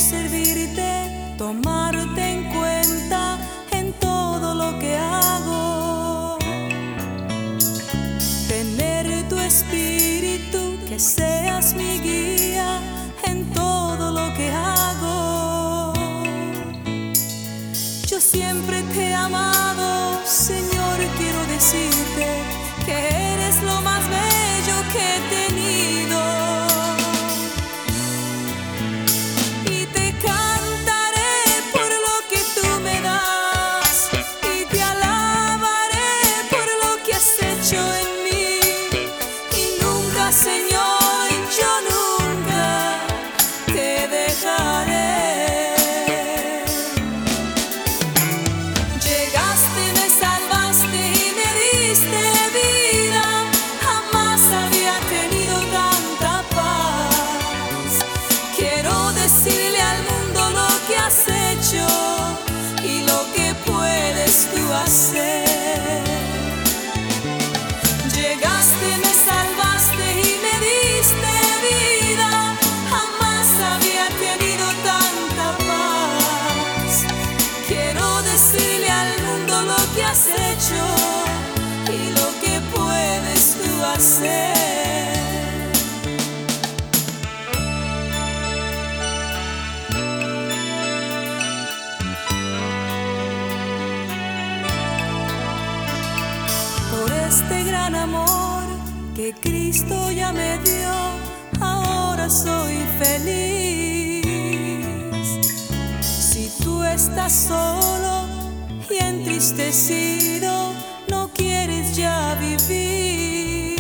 servirte, tomarte en cuenta en todo lo que hago. Tener tu espíritu, que seas mi guía en todo lo que hago. Yo siempre te he amado, Señor, quiero decirte que eres lo más bello que he tenido. Y te cantaré por lo que tú me das, y te alabaré por lo que has hecho en mí. Y nunca, Señor, yo nunca te dejaré. Decirle al mundo lo que has hecho y lo que puedes tú hacer. Llegaste, me salvaste y me diste vida. Jamás había tenido tanta paz. Quiero decirle al mundo lo que has hecho y lo que puedes tú hacer. Este gran amor que Cristo ya me dio, ahora soy feliz. Si tú estás solo y entristecido, no quieres ya vivir,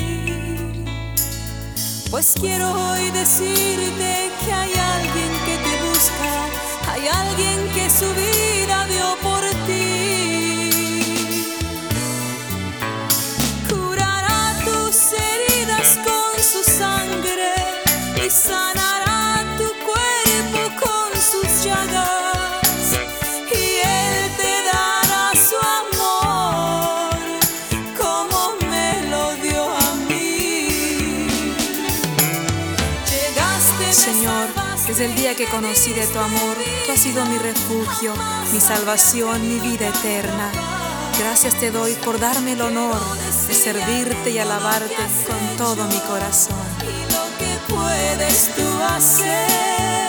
pues quiero hoy decirte que hay alguien que te busca, hay alguien que su vida dio por ti. Sanará tu cuerpo con sus llagas, y Él te dará su amor como me lo dio a mí. Llegaste, Señor, desde el día que conocí de tu amor, tú has sido mi refugio, mi salvación, mi vida eterna. Gracias te doy por darme el honor de servirte y alabarte con todo mi corazón. Puedes tú hacer.